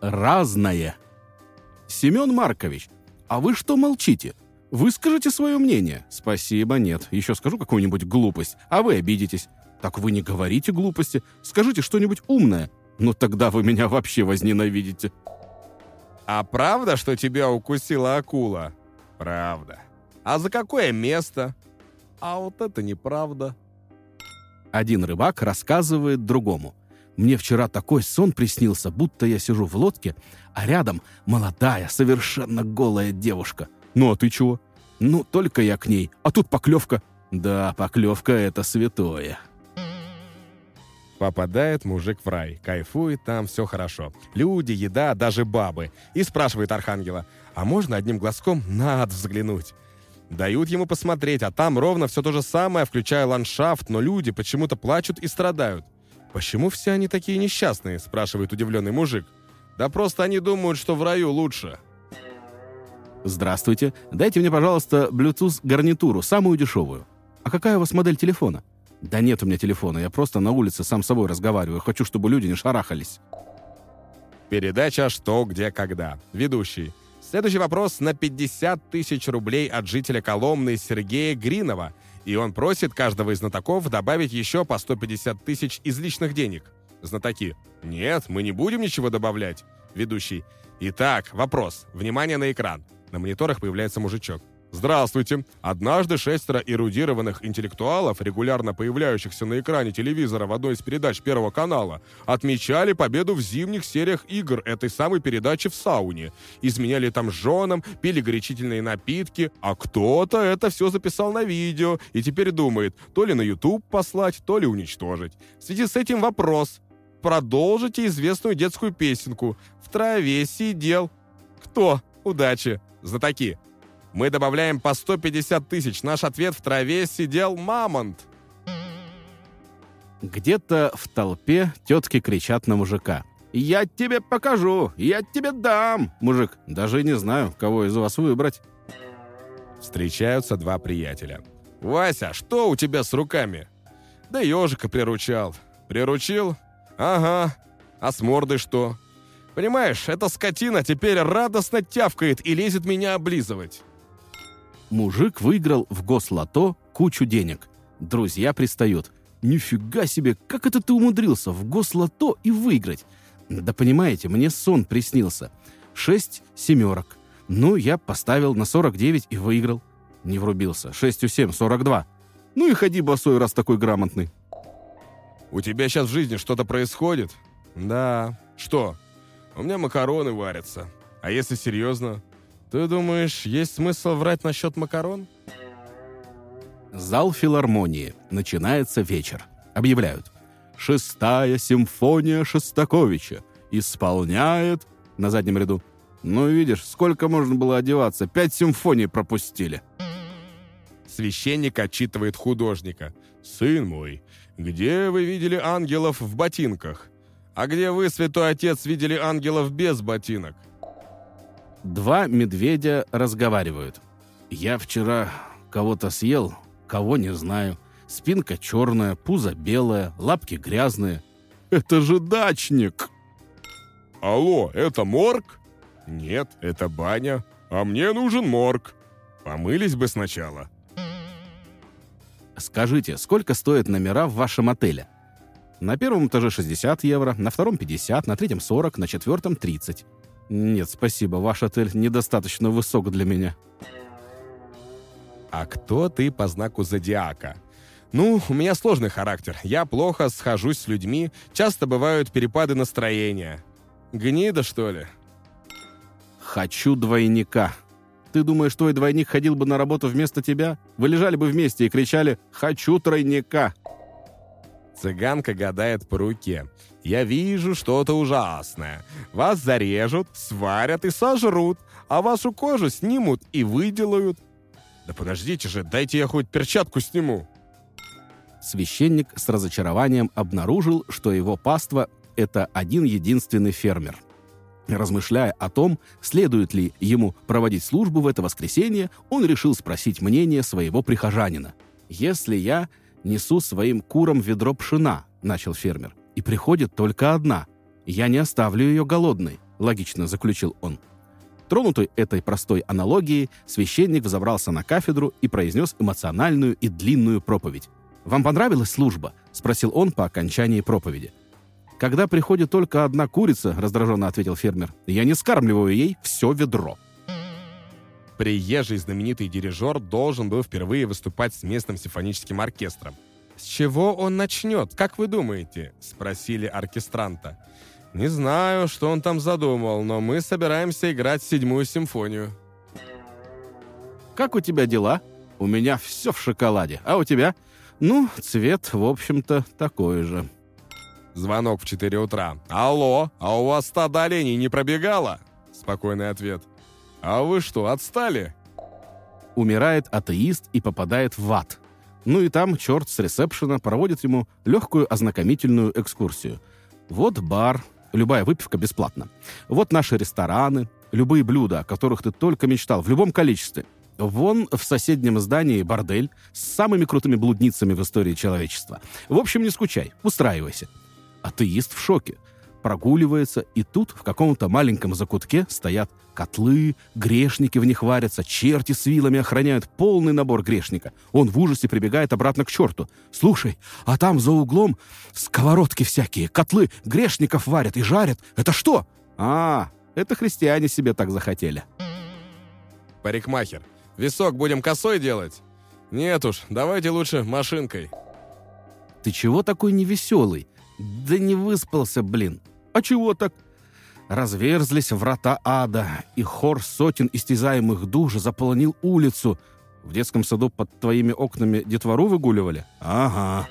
разное. Семен Маркович, а вы что молчите? Выскажите свое мнение. Спасибо, нет. Еще скажу какую-нибудь глупость, а вы обидитесь. Так вы не говорите глупости, скажите что-нибудь умное. Ну тогда вы меня вообще возненавидите. А правда, что тебя укусила акула? Правда. А за какое место? А вот это неправда. Один рыбак рассказывает другому. Мне вчера такой сон приснился, будто я сижу в лодке, а рядом молодая, совершенно голая девушка. Ну а ты чего? Ну, только я к ней, а тут поклевка. Да, поклевка — это святое. Попадает мужик в рай, кайфует, там все хорошо. Люди, еда, даже бабы. И спрашивает архангела, а можно одним глазком на ад взглянуть? Дают ему посмотреть, а там ровно все то же самое, включая ландшафт, но люди почему-то плачут и страдают. «Почему все они такие несчастные?» – спрашивает удивленный мужик. «Да просто они думают, что в раю лучше». Здравствуйте. Дайте мне, пожалуйста, Bluetooth-гарнитуру, самую дешевую. А какая у вас модель телефона? Да нет у меня телефона, я просто на улице сам с собой разговариваю. Хочу, чтобы люди не шарахались. Передача «Что, где, когда». Ведущий. Следующий вопрос на 50 тысяч рублей от жителя Коломны Сергея Гринова. И он просит каждого из знатоков добавить еще по 150 тысяч из личных денег. Знатоки. Нет, мы не будем ничего добавлять. Ведущий. Итак, вопрос. Внимание на экран. На мониторах появляется мужичок. Здравствуйте. Однажды 6 эрудированных интеллектуалов, регулярно появляющихся на экране телевизора в одной из передач Первого канала, отмечали победу в зимних сериях игр этой самой передачи в сауне. Изменяли там женам, пили горячительные напитки, а кто-то это все записал на видео и теперь думает, то ли на YouTube послать, то ли уничтожить. В связи с этим вопрос. Продолжите известную детскую песенку «В траве сидел». Кто? Удачи. Знатоки. Мы добавляем по 150 тысяч. Наш ответ: в траве сидел мамонт. Где-то в толпе тетки кричат на мужика. «Я тебе покажу! Я тебе дам!» Мужик: «Даже не знаю, кого из вас выбрать». Встречаются два приятеля. «Вася, что у тебя с руками?» «Да ежика приручал». «Приручил? Ага. А с мордой что?» «Понимаешь, эта скотина теперь радостно тявкает и лезет меня облизывать». Мужик выиграл в гослото кучу денег. Друзья пристают. «Нифига себе, как это ты умудрился в гослото и выиграть?» «Да понимаете, мне сон приснился. 6 семерок. Ну, я поставил на 49 и выиграл». Не врубился. 6 у 7, 42. «Ну и ходи босой, раз такой грамотный». «У тебя сейчас в жизни что-то происходит?» «Да». «Что?» «У меня макароны варятся». «А если серьезно?» «Ты думаешь, есть смысл врать насчет макарон?» Зал филармонии. Начинается вечер. Объявляют. 6-я симфония Шостаковича. Исполняет... На заднем ряду. Ну, видишь, сколько можно было одеваться. 5 симфоний пропустили. Священник отчитывает художника. «Сын мой, где вы видели ангелов в ботинках? А где вы, святой отец, видели ангелов без ботинок?» Два медведя разговаривают. «Я вчера кого-то съел, кого не знаю. Спинка черная, пузо белое, лапки грязные. Это же дачник!» «Алло, это морг?» «Нет, это баня. А мне нужен морг. Помылись бы сначала». Скажите, сколько стоят номера в вашем отеле? На первом этаже 60 евро, на втором 50, на третьем 40, на четвертом 30. Нет, спасибо, ваш отель недостаточно высок для меня. А кто ты по знаку зодиака? Ну, у меня сложный характер. Я плохо схожусь с людьми, часто бывают перепады настроения. Гнида, что ли? Хочу двойника. Ты думаешь, твой двойник ходил бы на работу вместо тебя? Вы лежали бы вместе и кричали «Хочу тройника». Цыганка гадает по руке. «Я вижу что-то ужасное. Вас зарежут, сварят и сожрут, а вашу кожу снимут и выделают». «Да подождите же, дайте я хоть перчатку сниму». Священник с разочарованием обнаружил, что его паства – это один единственный фермер. Размышляя о том, следует ли ему проводить службу в это воскресенье, он решил спросить мнение своего прихожанина. «Если я несу своим курам ведро пшена», – начал фермер, – «и приходит только одна, я не оставлю ее голодной. логично заключил он. Тронутый этой простой аналогией, священник взобрался на кафедру и произнес эмоциональную и длинную проповедь. «Вам понравилась служба?» — спросил он по окончании проповеди. «Когда приходит только одна курица», — раздраженно ответил фермер, — «я не скармливаю ей все ведро». Приезжий знаменитый дирижер должен был впервые выступать с местным симфоническим оркестром. «С чего он начнет, как вы думаете?» — спросили оркестранта. «Не знаю, что он там задумал, но мы собираемся играть 7-ю симфонию». «Как у тебя дела?» «У меня все в шоколаде. А у тебя?» «Ну, цвет, в общем-то, такой же». Звонок в 4 утра. «Алло, а у вас стадо оленей не пробегало?» Спокойный ответ. «А вы что, отстали?» Умирает атеист и попадает в ад. Ну и там черт с ресепшена проводит ему легкую ознакомительную экскурсию. Вот бар, любая выпивка бесплатна. Вот наши рестораны, любые блюда, о которых ты только мечтал, в любом количестве. Вон в соседнем здании бордель с самыми крутыми блудницами в истории человечества. В общем, не скучай, устраивайся. Атеист в шоке. Прогуливается, и тут в каком-то маленьком закутке стоят котлы, грешники в них варятся, черти с вилами охраняют полный набор грешника. Он в ужасе прибегает обратно к черту. «Слушай, а там за углом сковородки всякие, котлы грешников варят и жарят. Это что?» Это христиане себе так захотели. Парикмахер. «Висок будем косой делать?» «Нет уж, давайте лучше машинкой». «Ты чего такой невеселый?» «Да не выспался, блин». «А чего так?» Разверзлись врата ада, и хор сотен истязаемых душ заполонил улицу. В детском саду под твоими окнами детвору выгуливали? Ага.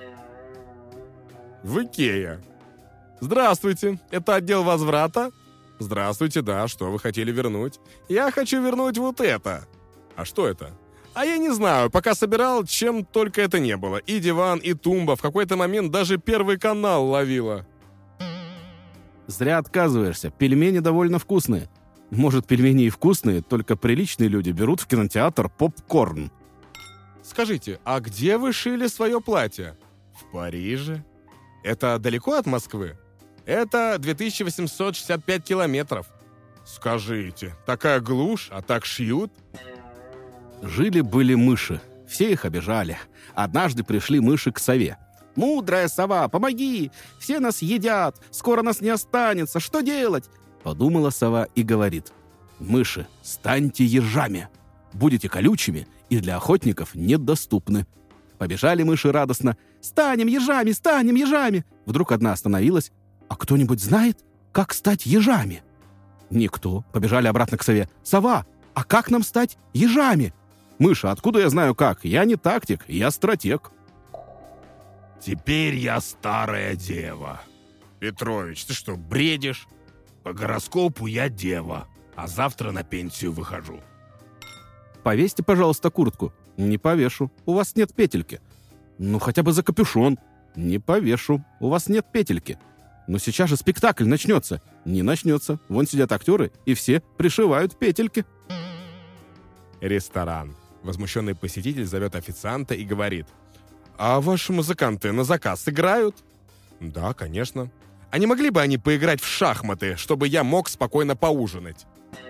В Икеа. «Здравствуйте, это отдел возврата?» «Здравствуйте, да, что вы хотели вернуть?» «Я хочу вернуть вот это». «А что это?» «А я не знаю, пока собирал, чем только это не было. И диван, и тумба, в какой-то момент даже Первый канал ловила». Зря отказываешься, пельмени довольно вкусные. Может, пельмени и вкусные, только приличные люди берут в кинотеатр попкорн. «Скажите, а где вы шили свое платье?» «В Париже». «Это далеко от Москвы?» «Это 2865 километров». «Скажите, такая глушь, а так шьют?» Жили-были мыши, все их обижали. Однажды пришли мыши к сове. «Мудрая сова, помоги! Все нас едят, скоро нас не останется, что делать?» Подумала сова и говорит: «Мыши, станьте ежами, будете колючими и для охотников недоступны». Побежали мыши радостно: «Станем ежами, станем ежами!» Вдруг одна остановилась: «А кто-нибудь знает, как стать ежами?» Никто. Побежали обратно к сове: «Сова, а как нам стать ежами?» «Мыша, откуда я знаю как? Я не тактик, я стратег». «Теперь я старая дева». «Петрович, ты что, бредишь? По гороскопу я дева, а завтра на пенсию выхожу». «Повесьте, пожалуйста, куртку». «Не повешу, у вас нет петельки». «Ну, хотя бы за капюшон». «Не повешу, у вас нет петельки». «Но сейчас же спектакль начнется». «Не начнется, вон сидят актеры, и все пришивают петельки». Ресторан. Возмущенный посетитель зовет официанта и говорит: «А ваши музыканты на заказ играют?» «Да, конечно». «А не могли бы они поиграть в шахматы, чтобы я мог спокойно поужинать?»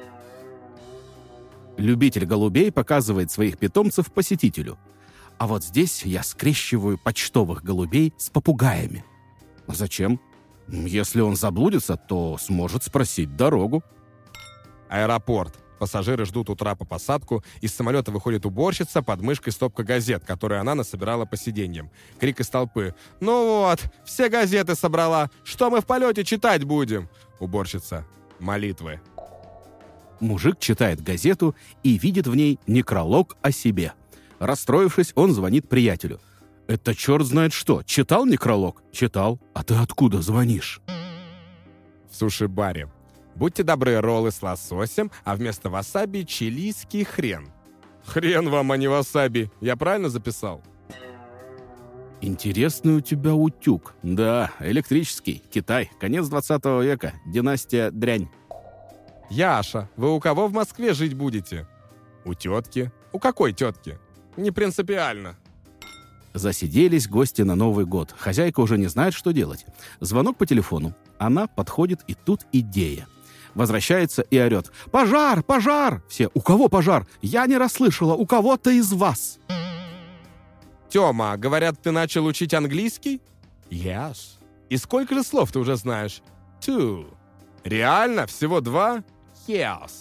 Любитель голубей показывает своих питомцев посетителю. «А вот здесь я скрещиваю почтовых голубей с попугаями». «Зачем?» «Если он заблудится, то сможет спросить дорогу». Аэропорт. Пассажиры ждут у трапа посадку, из самолета выходит уборщица, под мышкой стопка газет, которые она насобирала по сиденьям. Крик из толпы: «Ну вот, все газеты собрала, что мы в полете читать будем?» Уборщица: «Молитвы». Мужик читает газету и видит в ней некролог о себе. Расстроившись, он звонит приятелю. «Это черт знает что, читал некролог?» «Читал. А ты откуда звонишь?» В суши-баре. Будьте добры, роллы с лососем, а вместо васаби чилийский хрен. Хрен вам, а не васаби. Я правильно записал? Интересный у тебя утюг. Да, электрический. Китай. Конец 20 века. Династия дрянь. Яша, вы у кого в Москве жить будете? У тетки. У какой тетки? Не принципиально. Засиделись гости на Новый год. Хозяйка уже не знает, что делать. Звонок по телефону. Она подходит, и тут идея. Возвращается и орет: «Пожар! Пожар!» Все: «У кого пожар? Я не расслышала, у кого-то из вас!» Тёма, говорят, ты начал учить английский? Yes. И сколько же слов ты уже знаешь? 2. Реально? Всего 2? Yes.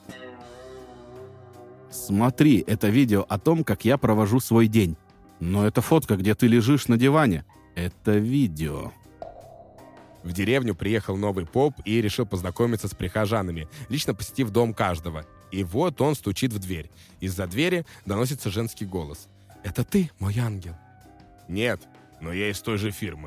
Смотри, это видео о том, как я провожу свой день. Но это фотка, где ты лежишь на диване. Это видео. В деревню приехал новый поп и решил познакомиться с прихожанами, лично посетив дом каждого. И вот он стучит в дверь. Из-за двери доносится женский голос. «Это ты, мой ангел?» Нет, но я из той же фирмы.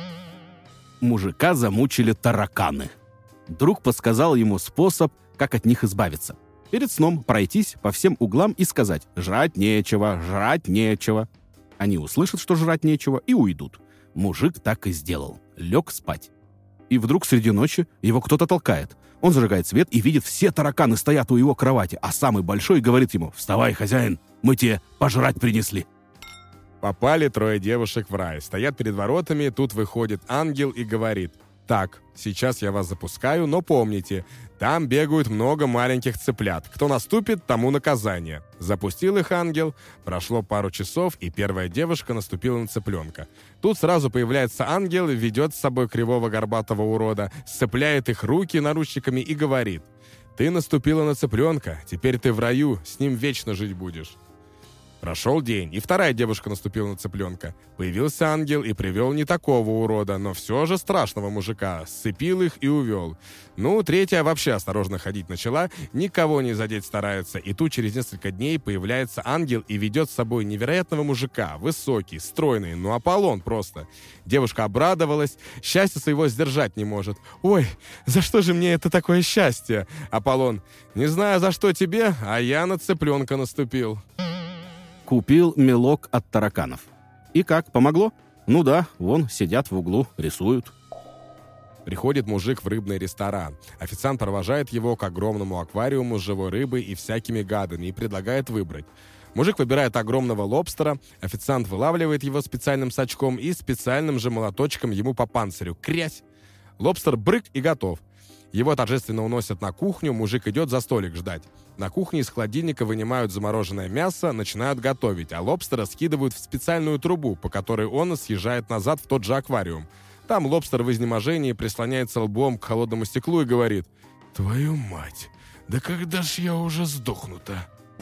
Мужика замучили тараканы. Друг подсказал ему способ, как от них избавиться. Перед сном пройтись по всем углам и сказать: «Жрать нечего, жрать нечего». Они услышат, что жрать нечего, и уйдут. Мужик так и сделал. Лег спать. И вдруг среди ночи его кто-то толкает. Он зажигает свет и видит, все тараканы стоят у его кровати, а самый большой говорит ему: «Вставай, хозяин, мы тебе пожрать принесли». Попали 3 девушек в рай. Стоят перед воротами, тут выходит ангел и говорит: «Так, сейчас я вас запускаю, но помните, там бегают много маленьких цыплят. Кто наступит, тому наказание». Запустил их ангел, прошло пару часов, и первая девушка наступила на цыпленка. Тут сразу появляется ангел, ведет с собой кривого горбатого урода, сцепляет их руки наручниками и говорит: «Ты наступила на цыпленка, теперь ты в раю, с ним вечно жить будешь». Прошел день, и вторая девушка наступила на цыпленка. Появился ангел и привел не такого урода, но все же страшного мужика, сцепил их и увел. Ну, третья вообще осторожно ходить начала, никого не задеть старается, и тут через несколько дней появляется ангел и ведет с собой невероятного мужика, высокий, стройный, ну Аполлон просто. Девушка обрадовалась, счастья своего сдержать не может. «Ой, за что же мне это такое счастье?» Аполлон: «Не знаю, за что тебе, а я на цыпленка наступил». Купил мелок от тараканов. И как, помогло? Ну да, вон сидят в углу, рисуют. Приходит мужик в рыбный ресторан. Официант провожает его к огромному аквариуму с живой рыбой и всякими гадами и предлагает выбрать. Мужик выбирает огромного лобстера, официант вылавливает его специальным сачком и специальным же молоточком ему по панцирю. Крязь! Лобстер брык и готов. Его торжественно уносят на кухню, мужик идет за столик ждать. На кухне из холодильника вынимают замороженное мясо, начинают готовить, а лобстера скидывают в специальную трубу, по которой он съезжает назад в тот же аквариум. Там лобстер в изнеможении прислоняется лбом к холодному стеклу и говорит: Твою мать, да когда ж я уже сдохну-то?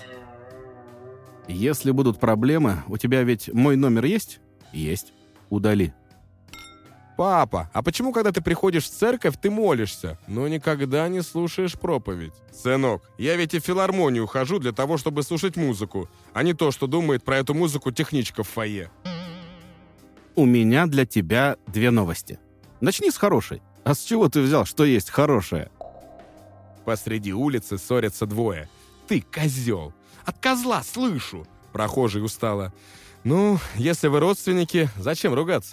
Если будут проблемы, у тебя ведь мой номер есть? Есть. Удали. «Папа, а почему, когда ты приходишь в церковь, ты молишься, но никогда не слушаешь проповедь?» «Сынок, я ведь и в филармонию хожу для того, чтобы слушать музыку, а не то, что думает про эту музыку техничка в фойе». У меня для тебя 2 новости. Начни с хорошей. А с чего ты взял, что есть хорошее? Посреди улицы ссорятся 2. «Ты козел!» «От козла слышу!» Прохожий устало. «Ну, если вы родственники, зачем ругаться?»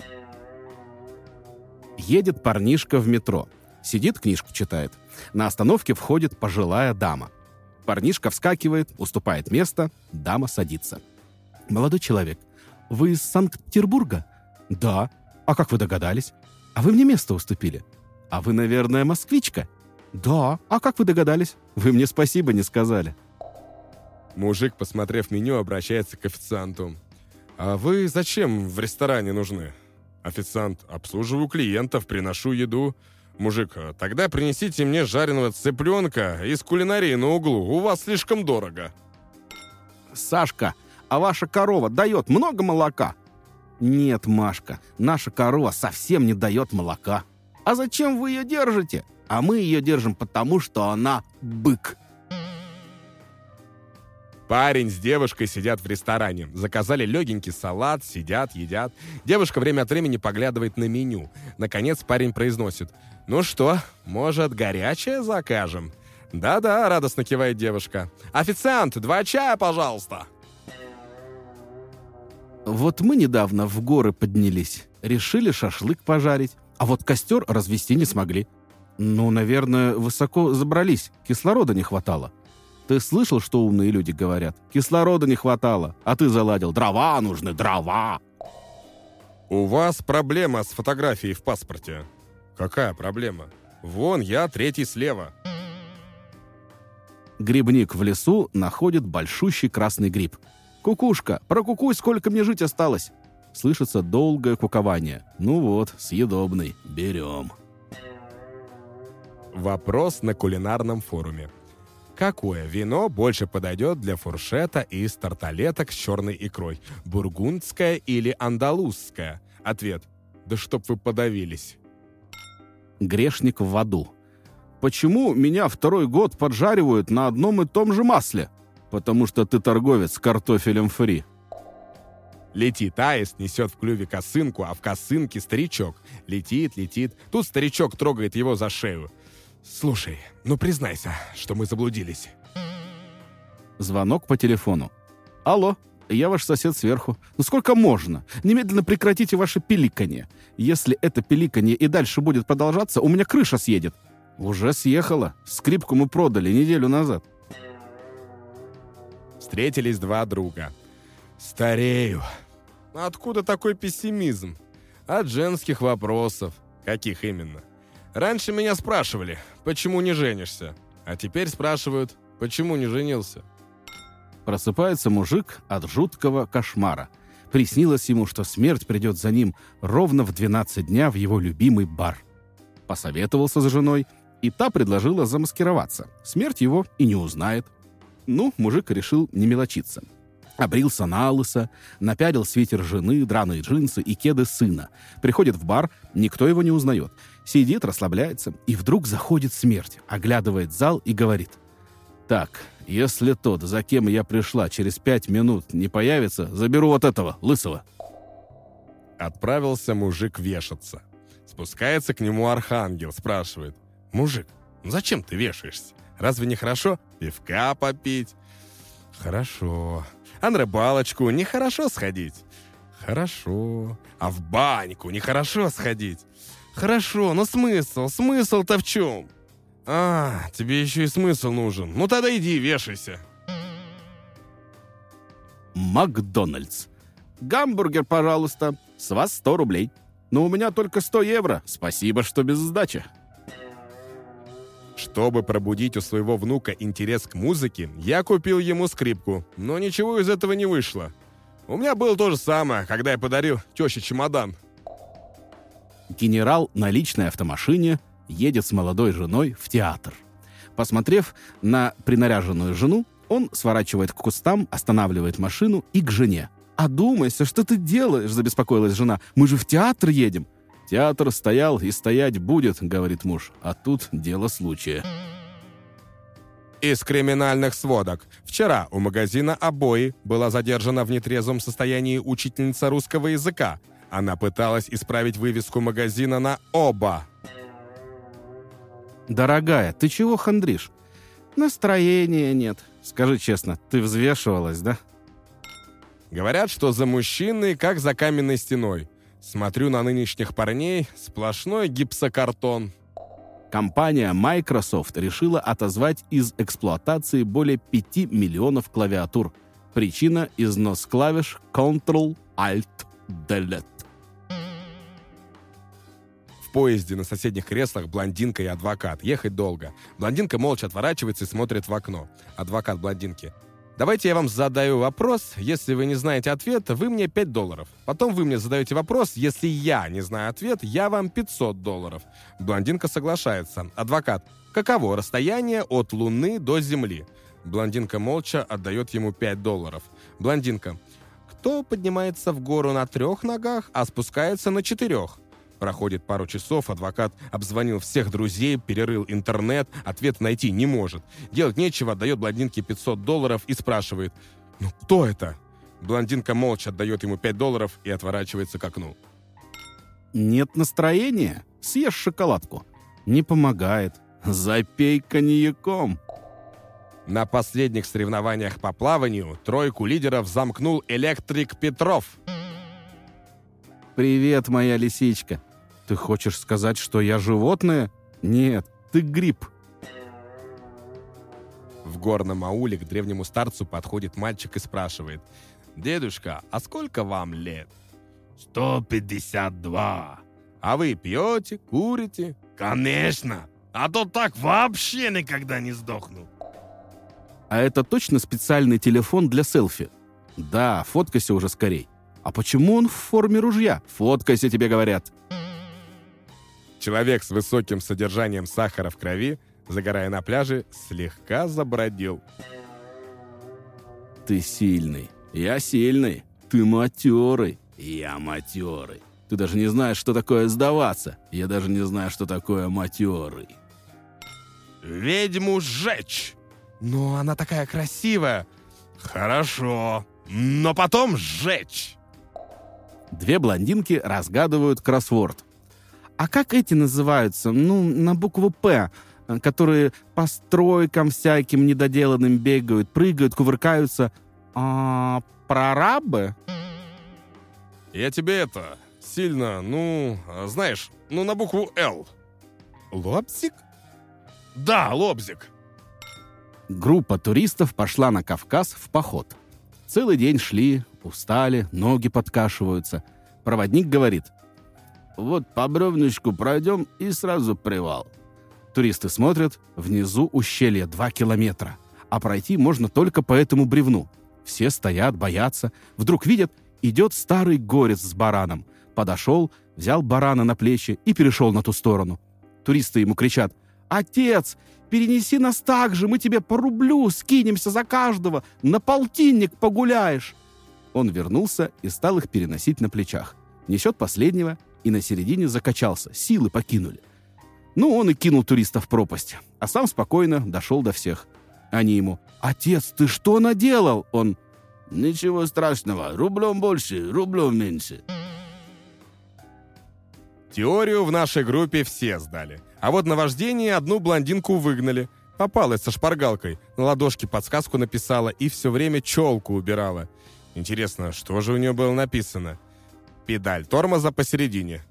Едет парнишка в метро. Сидит, книжку читает. На остановке входит пожилая дама. Парнишка вскакивает, уступает место, дама садится. «Молодой человек, вы из Санкт-Петербурга?» «Да». «А как вы догадались?» «А вы мне место уступили». «А вы, наверное, москвичка?» «Да». «А как вы догадались?» «Вы мне спасибо не сказали». Мужик, посмотрев меню, обращается к официанту. «А вы зачем в ресторане нужны?» Официант: «Обслуживаю клиентов, приношу еду». Мужик: «Тогда принесите мне жареного цыпленка из кулинарии на углу, у вас слишком дорого». «Сашка, а ваша корова дает много молока?» «Нет, Машка, наша корова совсем не дает молока». «А зачем вы ее держите?» «А мы ее держим потому, что она бык». Парень с девушкой сидят в ресторане. Заказали легенький салат, сидят, едят. Девушка время от времени поглядывает на меню. Наконец парень произносит: «Ну что, может, горячее закажем?» «Да-да», — радостно кивает девушка. «Официант, 2 чая, пожалуйста!» Вот мы недавно в горы поднялись. Решили шашлык пожарить. А вот костер развести не смогли. Ну, наверное, высоко забрались. Кислорода не хватало. Ты слышал, что умные люди говорят? Кислорода не хватало, а ты заладил. Дрова нужны, дрова. «У вас проблема с фотографией в паспорте». «Какая проблема?» Вон я, третий слева. Грибник в лесу находит большущий красный гриб. «Кукушка, прокукуй, сколько мне жить осталось!» Слышится долгое кукование. «Ну вот, съедобный, берем». Вопрос на кулинарном форуме. Какое вино больше подойдет для фуршета из тарталеток с черной икрой? Бургундское или андалузское? Ответ. Да чтоб вы подавились. Грешник в аду. «Почему меня второй год поджаривают на одном и том же масле?» «Потому что ты торговец картофелем фри». Летит аист, несет в клюве косынку, а в косынке старичок. Летит, летит. Тут старичок трогает его за шею. «Слушай, ну признайся, что мы заблудились». Звонок по телефону. «Алло, я ваш сосед сверху. Ну сколько можно? Немедленно прекратите ваше пиликанье. Если это пиликанье и дальше будет продолжаться, у меня крыша съедет». «Уже съехала. Скрипку мы продали неделю назад». Встретились два друга. «Старею». Откуда такой пессимизм? От женских вопросов. Каких именно? Раньше меня спрашивали, почему не женишься? А теперь спрашивают, почему не женился? Просыпается мужик от жуткого кошмара. Приснилось ему, что смерть придет за ним ровно в 12 дня в его любимый бар. Посоветовался с женой, и та предложила замаскироваться. Смерть его и не узнает. Ну, мужик решил не мелочиться. Обрился налысо, напялил свитер жены, драные джинсы и кеды сына. Приходит в бар, никто его не узнает. Сидит, расслабляется, и вдруг заходит смерть, оглядывает зал и говорит: «Так, если тот, за кем я пришла, через 5 минут не появится, заберу вот этого, лысого». Отправился мужик вешаться. Спускается к нему архангел, спрашивает: «Мужик, ну зачем ты вешаешься? Разве не хорошо пивка попить?» «Хорошо. А на рыбалочку нехорошо сходить?» «Хорошо. А в баньку нехорошо сходить?» «Хорошо, но смысл? Смысл-то в чем?» «А, тебе еще и смысл нужен. Ну тогда иди вешайся». Макдональдс. «Гамбургер, пожалуйста. С вас 100 рублей. Но у меня только 100 евро. Спасибо, что без сдачи». Чтобы пробудить у своего внука интерес к музыке, я купил ему скрипку, но ничего из этого не вышло. У меня было то же самое, когда я подарил теще чемодан. Генерал на личной автомашине едет с молодой женой в театр. Посмотрев на принаряженную жену, он сворачивает к кустам, останавливает машину и к жене. «Одумайся, что ты делаешь?» – забеспокоилась жена. «Мы же в театр едем». «Театр стоял и стоять будет», — говорит муж. «А тут дело случая». Из криминальных сводок. Вчера у магазина «Обои» была задержана в нетрезвом состоянии учительница русского языка. Она пыталась исправить вывеску магазина на «Оба». «Дорогая, ты чего хандришь?» «Настроения нет. Скажи честно, ты взвешивалась, да?» Говорят, что за мужчиной, как за каменной стеной. Смотрю на нынешних парней, сплошной гипсокартон. Компания Microsoft решила отозвать из эксплуатации более 5 миллионов клавиатур. Причина – износ клавиш Ctrl-Alt-Delete. В поезде на соседних креслах блондинка и адвокат. Ехать долго. Блондинка молча отворачивается и смотрит в окно. Адвокат блондинки: «Давайте я вам задаю вопрос. Если вы не знаете ответа, вы мне $5. Потом вы мне задаете вопрос. Если я не знаю ответ, я вам $500. Блондинка соглашается. Адвокат: «Каково расстояние от Луны до Земли?» Блондинка молча отдает ему $5. Блондинка: «Кто поднимается в гору на 3 ногах, а спускается на 4?» Проходит пару часов, адвокат обзвонил всех друзей, перерыл интернет, ответ найти не может. Делать нечего, отдает блондинке $500 и спрашивает: «Ну кто это?» Блондинка молча отдает ему $5 и отворачивается к окну. «Нет настроения? Съешь шоколадку». «Не помогает. Запей коньяком». На последних соревнованиях по плаванию 3 лидеров замкнул Электрик Петров. «Привет, моя лисичка. Ты хочешь сказать, что я животное? Нет, ты гриб». В горном ауле к древнему старцу подходит мальчик и спрашивает: «Дедушка, а сколько вам лет?» 152. «А вы пьете, курите?» Конечно. А то так вообще никогда не сдохну. А это точно специальный телефон для селфи? Да, фоткайся уже скорей. А почему он в форме ружья? Фоткайся, тебе говорят. Человек с высоким содержанием сахара в крови, загорая на пляже, слегка забродил. Ты сильный. Я сильный. Ты матерый. Я матерый. Ты даже не знаешь, что такое сдаваться. Я даже не знаю, что такое матерый. Ведьму сжечь. Но она такая красивая. Хорошо. Но потом сжечь. Две блондинки разгадывают кроссворд. А как эти называются? Ну, на букву «П», которые по стройкам всяким недоделанным бегают, прыгают, кувыркаются. Прорабы? Я тебе это, сильно, знаешь, на букву «Л». Лобзик? Да, лобзик. Группа туристов пошла на Кавказ в поход. Целый день шли, устали, ноги подкашиваются. Проводник говорит: «Вот по бревнышку пройдем и сразу привал». Туристы смотрят, внизу ущелье 2 километра, а пройти можно только по этому бревну. Все стоят, боятся. Вдруг видят, идет старый горец с бараном. Подошел, взял барана на плечи и перешел на ту сторону. Туристы ему кричат: «Отец, перенеси нас так же, мы тебе по рублю скинемся за каждого, на полтинник погуляешь». Он вернулся и стал их переносить на плечах. Несет последнего и на середине закачался, силы покинули. Ну, он и кинул туриста в пропасть, а сам спокойно дошел до всех. Они ему: «Отец, ты что наделал?» Он: «Ничего страшного, рублем больше, рублем меньше». Теорию в нашей группе все сдали. А вот на вождение одну блондинку выгнали. Попалась со шпаргалкой, на ладошке подсказку написала и все время челку убирала. Интересно, что же у нее было написано? Педаль тормоза посередине.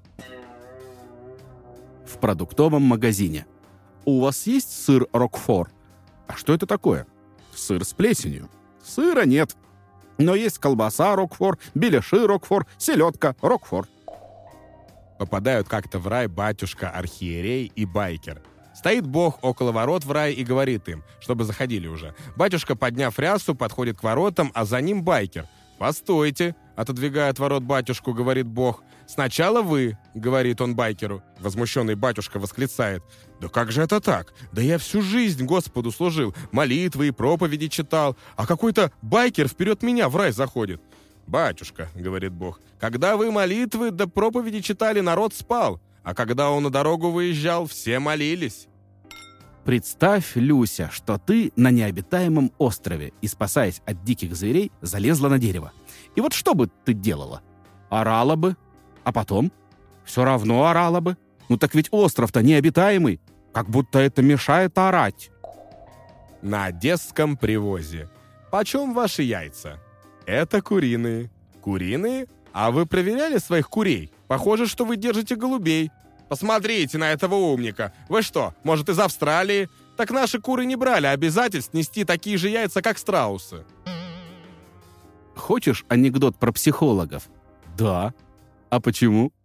В продуктовом магазине: «У вас есть сыр Рокфор?» «А что это такое?» «Сыр с плесенью». «Сыра нет. Но есть колбаса Рокфор, беляши Рокфор, селедка Рокфор». Попадают как-то в рай батюшка-архиерей и байкер. Стоит бог около ворот в рай и говорит им, чтобы заходили уже. Батюшка, подняв рясу, подходит к воротам, а за ним байкер. «Постойте», — отодвигая от ворот батюшку, говорит бог. «Сначала вы», — говорит он байкеру. Возмущенный батюшка восклицает: «Да как же это так? Да я всю жизнь Господу служил, молитвы и проповеди читал, а какой-то байкер вперед меня в рай заходит». «Батюшка», — говорит бог, — «когда вы молитвы да проповеди читали, народ спал, а когда он на дорогу выезжал, все молились». Представь, Люся, что ты на необитаемом острове и, спасаясь от диких зверей, залезла на дерево. И вот что бы ты делала? Орала бы. А потом? Все равно орала бы. Ну так ведь остров-то необитаемый. Как будто это мешает орать. На одесском привозе. «Почем ваши яйца?» «Это куриные». «Куриные? А вы проверяли своих курей? Похоже, что вы держите голубей». «Посмотрите на этого умника. Вы что, может, из Австралии? Так наши куры не брали обязательств нести такие же яйца, как страусы». Хочешь анекдот про психологов? Да. А почему?